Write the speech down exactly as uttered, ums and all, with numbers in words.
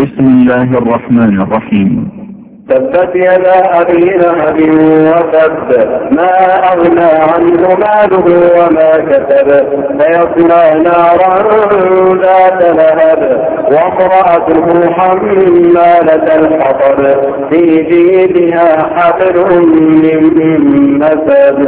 بسم الله الرحمن الرحيم. تبت يدا أبي لهب وتب، ما أغنى عنه ماله وما كسب، سيصلى نارا ذات لهب، وامرأته حمالة الحطب، في جيدها حبل من مسد.